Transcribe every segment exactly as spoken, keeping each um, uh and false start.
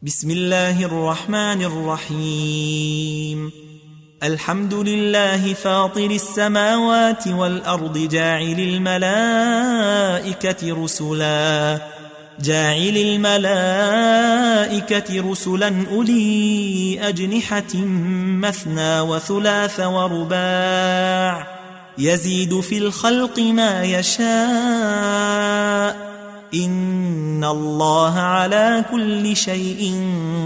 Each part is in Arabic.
بسم الله الرحمن الرحيم. الحمد لله فاطر السماوات والأرض جاعل الملائكة رسلا جاعل الملائكة رسلا أولي أجنحة مثنى وثلاث ورباع يزيد في الخلق ما يشاء إن الله على كل شيء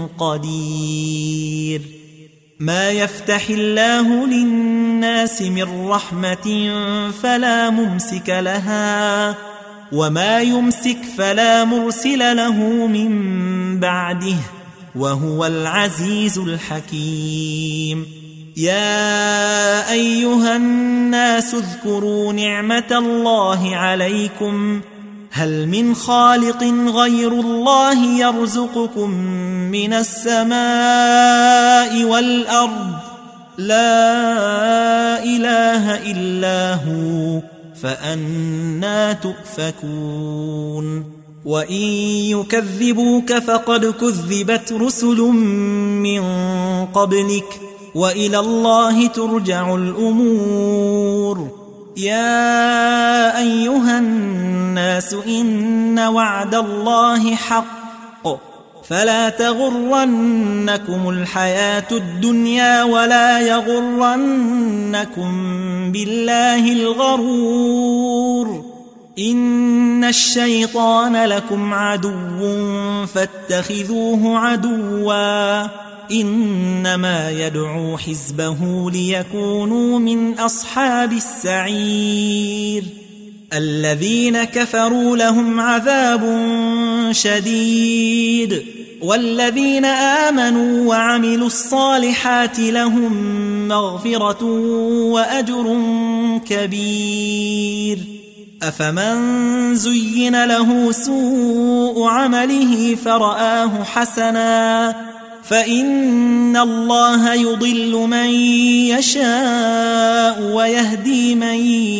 قدير. ما يفتح الله للناس من رحمة فلا ممسك لها وما يمسك فلا مرسل له من بعده وهو العزيز الحكيم. يا أيها الناس اذكروا نعمة الله عليكم هل من خالق غير الله يرزقكم من السماء والأرض لا إله إلا هو فأنى تؤفكون. وإن يكذبوك فقد كذبت رسل من قبلك وإلى الله ترجع الأمور. يا أيها الناس إن وعد الله حق فلا تغرنكم الحياة الدنيا ولا يغرنكم بالله الغرور. إن الشيطان لكم عدو فاتخذوه عدوا إنما يدعو حزبه ليكونوا من أصحاب السعير. الذين كفروا لهم عذاب شديد والذين آمنوا وعملوا الصالحات لهم مغفرة وأجر كبير. أفمن زين له سوء عمله فرآه حسنا فإن الله يضل من يشاء ويهدي من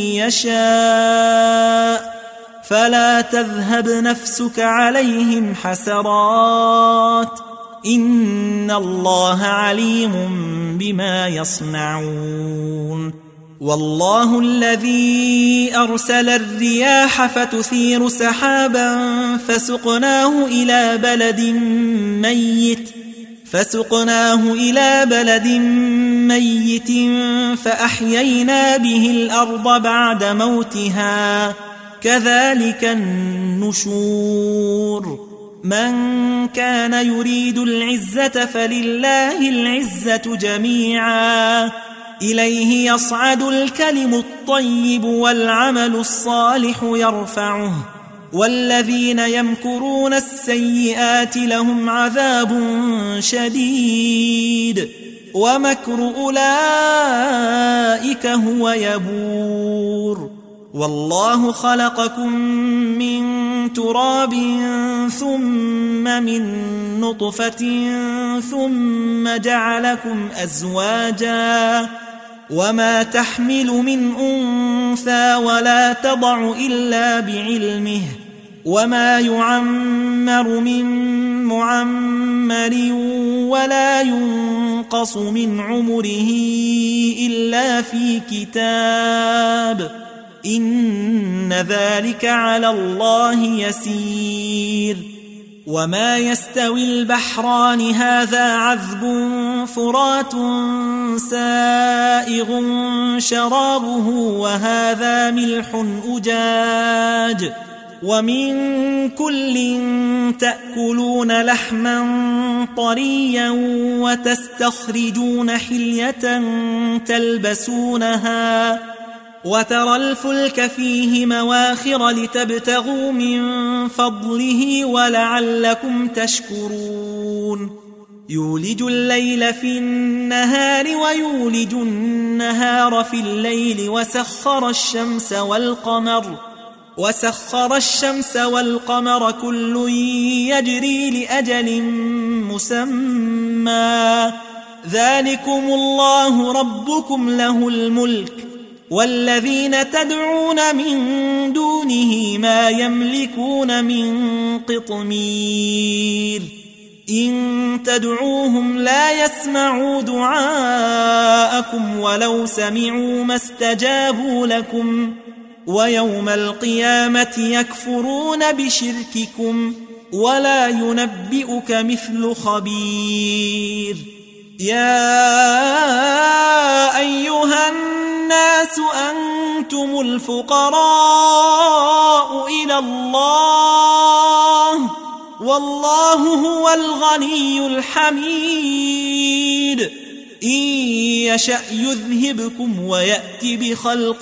يشاء فلا تذهب نفسك عليهم حسرات إن الله عليم بما يصنعون. والله الذي أرسل الرياح فتثير سحابا فسقناه إلى بلد ميت فسقناه إلى بلد ميت فأحيينا به الأرض بعد موتها كذلك النشور. من كان يريد العزة فلله العزة جميعا إليه يصعد الكلم الطيب والعمل الصالح يرفعه والذين يمكرون السيئات لهم عذاب شديد ومكر أولئك هو يبور. والله خلقكم من تراب ثم من نطفة ثم جعلكم أزواجا وما تحمل من أنثى ولا تضع إلا بعلمه وما يعمر من معمر ولا ينقص من عمره إلا في كتاب إن ذلك على الله يسير. وما يستوي البحران هذا عذب فرات سائغ شرابه وهذا ملح أجاج ومن كل تأكلون لحما طريا وتستخرجون حلية تلبسونها وترى الفلك فيه مواخر لتبتغوا من فضله ولعلكم تشكرون. يولج الليل في النهار ويولج النهار في الليل وسخر الشمس والقمر وسخر الشمس والقمر كل يجري لأجل مسمى ذلكم الله ربكم له الملك والذين تدعون من دونه ما يملكون من قطمير إن تدعوهم لا يسمعوا دعاءكم ولو سمعوا ما استجابوا لكم ويوم القيامة يكفرون بشرككم ولا ينبئك مثل خبير. يا أيها الناس أنتم الفقراء إلى الله والله هو الغني الحميد. إن يشأ يذهبكم ويأت بخلق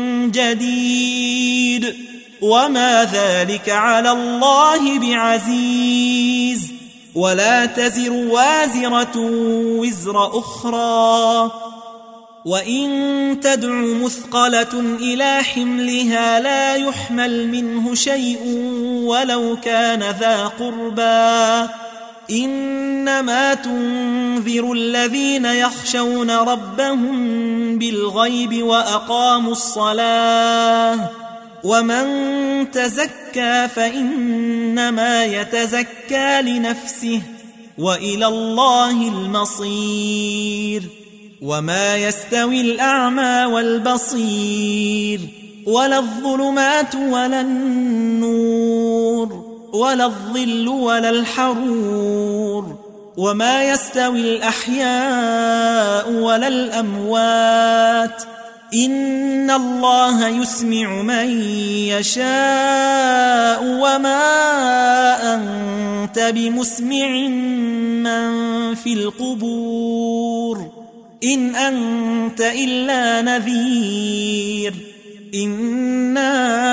جديد وما ذلك على الله بعزيز. ولا تزر وازرة وزر أخرى وإن تدع مثقلة إلى حملها لا يحمل منه شيء ولو كان ذا قربى إنما تنذر الذين يخشون ربهم بالغيب وأقاموا الصلاة ومن تزكى فإنما يتزكى لنفسه وإلى الله المصير. وما يستوي الأعمى والبصير ولا الظلمات ولا النور ولا الظل ولا الحرور وما يستوي الأحياء ولا الأموات إن الله يسمع من يشاء وما أنت بمسمع من في القبور إن أنت إلا نذير. إنا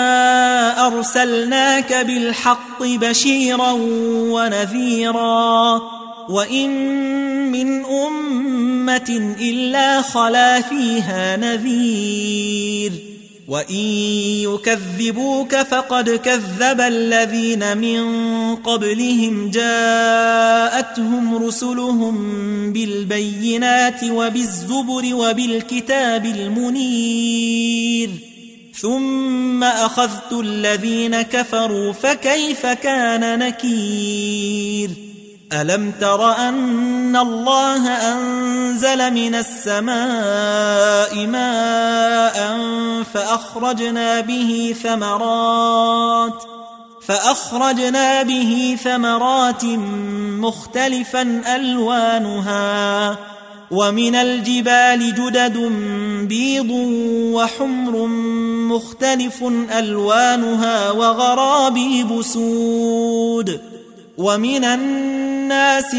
أرسلناك بالحق بشيرا ونذيرا وإن من أمة إلا خلا فيها نذير وإن يكذبوك فقد كذب الذين من قبلهم جاءتهم رسلهم بالبينات وبالزبر وبالكتاب المنير ثم أخذت الذين كفروا فكيف كان نكير. ألم تر أن الله أنزل من السماء ماء فأخرجنا به ثمرات فأخرجنا به ثمرات مختلفا ألوانها ومن الجبال جدد بيض وحمر مختلف ألوانها وغرابيب سود ومن الناس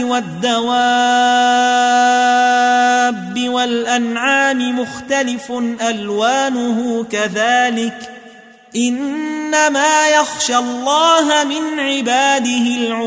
والدواب والأنعام مختلف ألوانه كذلك إنما يخشى الله من عباده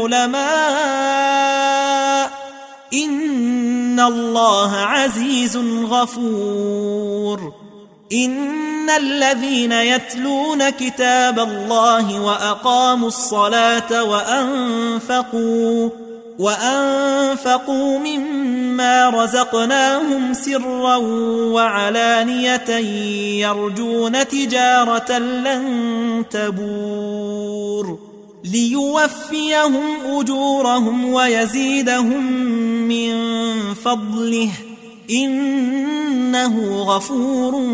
العلماء إن الله عزيز غفور. إن الذين يتلون كتاب الله وأقاموا الصلاة وأنفقوا وأنفقوا مما رزقناهم سرا وعلانية يرجون تجارة لن تبور ليوفيهم أجورهم ويزيدهم من فضله إنه غفور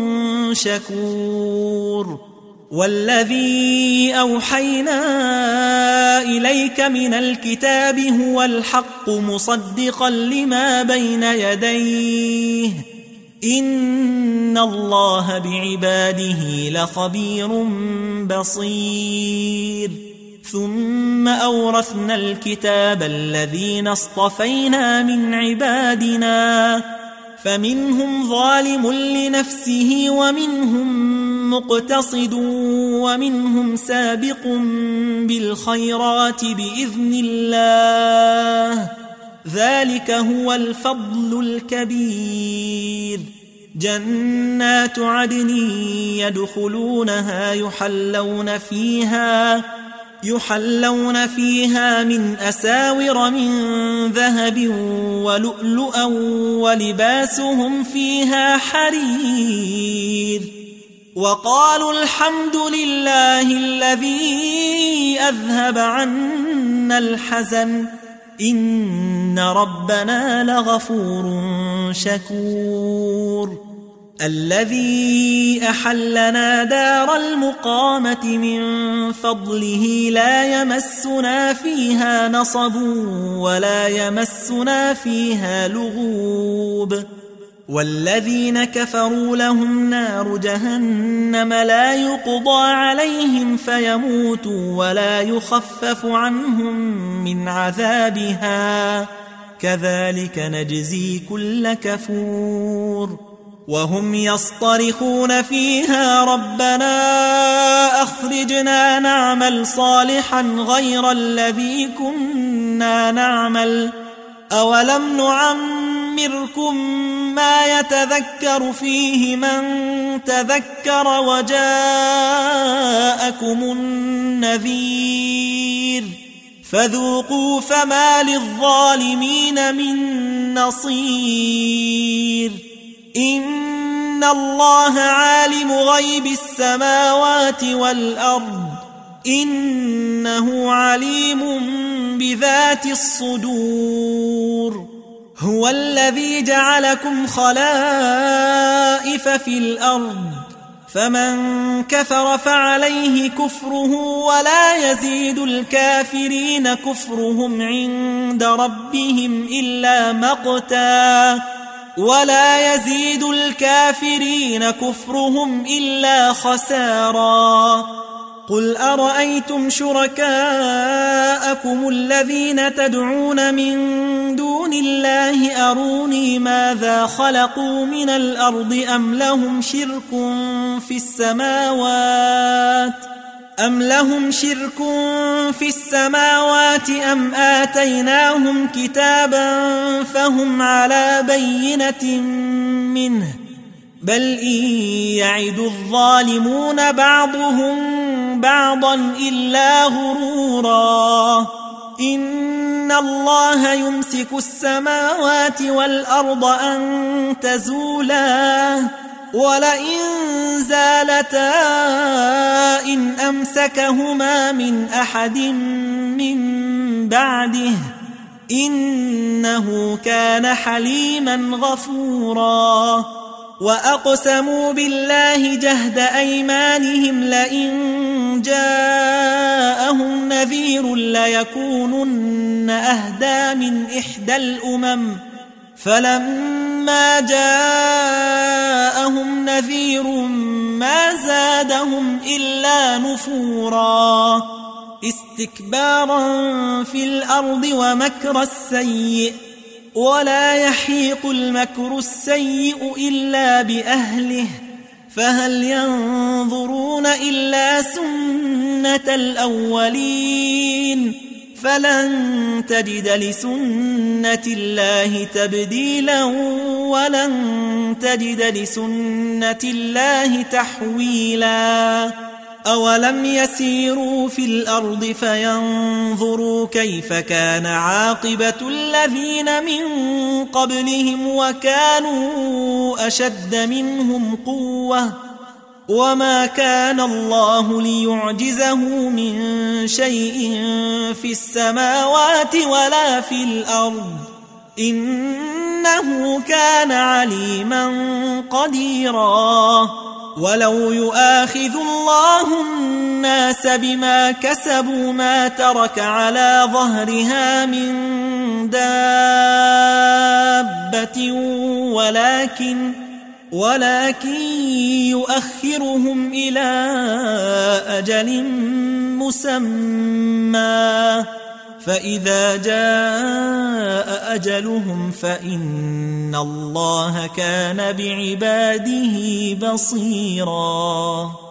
شكور. والذي أوحينا إليك من الكتاب هو الحق مصدقا لما بين يديه إن الله بعباده لخبير بصير. ثم أورثنا الكتاب الذين اصطفينا من عبادنا فمنهم ظالم لنفسه ومنهم مقتصد ومنهم سابق بالخيرات بإذن الله ذلك هو الفضل الكبير. جنات عدن يدخلونها يحلون فيها يحلون فيها من أساور من ذهب ولؤلؤا ولباسهم فيها حرير. وقالوا الحمد لله الذي أذهب عنا الحزن إن ربنا لغفور شكور الذي أحلنا دار المقامة من فضله لا يمسنا فيها نصب ولا يمسنا فيها لغوب والذين كفروا لهم نار جهنم لا يقضى عليهم فيموتوا ولا يخفف عنهم من عذابها كذلك نجزي كل كفور وهم يصطرخون فيها ربنا أخرجنا نعمل صالحا غير الذي كنا نعمل أولم نعمركم ما يتذكر فيه من تذكر وجاءكم النذير فذوقوا فما للظالمين من نصير إن الله عالم غيب السماوات والأرض إنه عليم بذات الصدور هو الذي جعلكم خلائف في الأرض فمن كفر فعليه كفره ولا يزيد الكافرين كفرهم عند ربهم إلا مقتا ولا يزيد الكافرين كفرهم إلا خسارا قل أرأيتم شركاءكم الذين تدعون من دون الله أروني ماذا خلقوا من الأرض أم لهم شرك في السماوات أم لهم شرك في السماوات أم آتيناهم كتابا فهم على بينة منه بل إن يعد الظالمون بعضهم بعضا إلا غرورا إن الله يمسك السماوات والأرض أن تزولا ولئن زالتا إن أمسكهما من أحد من بعده إنه كان حليما غفورا وأقسموا بالله جهد أيمانهم لئن جاءهم نذير ليكونن أهدى من إحدى الأمم فلما جاءهم نذير ما زادهم إلا نفورا استكبارا في الأرض ومكر السيء ولا يحيق المكر السيء إلا بأهله فهل ينظرون إلا سنة الأولين فلن تجد لسنة الله تبديلا ولن تجد لسنة الله تحويلا أولم يسيروا في الأرض فينظروا كيف كان عاقبة الذين من قبلهم وكانوا أشد منهم قوة وما كان الله ليعجزه من شيء في السماوات ولا في الأرض إنه كان عليما قديرا ولو يؤاخذ الله الناس بما كسبوا ما ترك على ظهرها من دابة ولكن ولكن يؤخرهم إلى أجل مسمى فإذا جاء أجلهم فإن الله كان بعباده بصيراً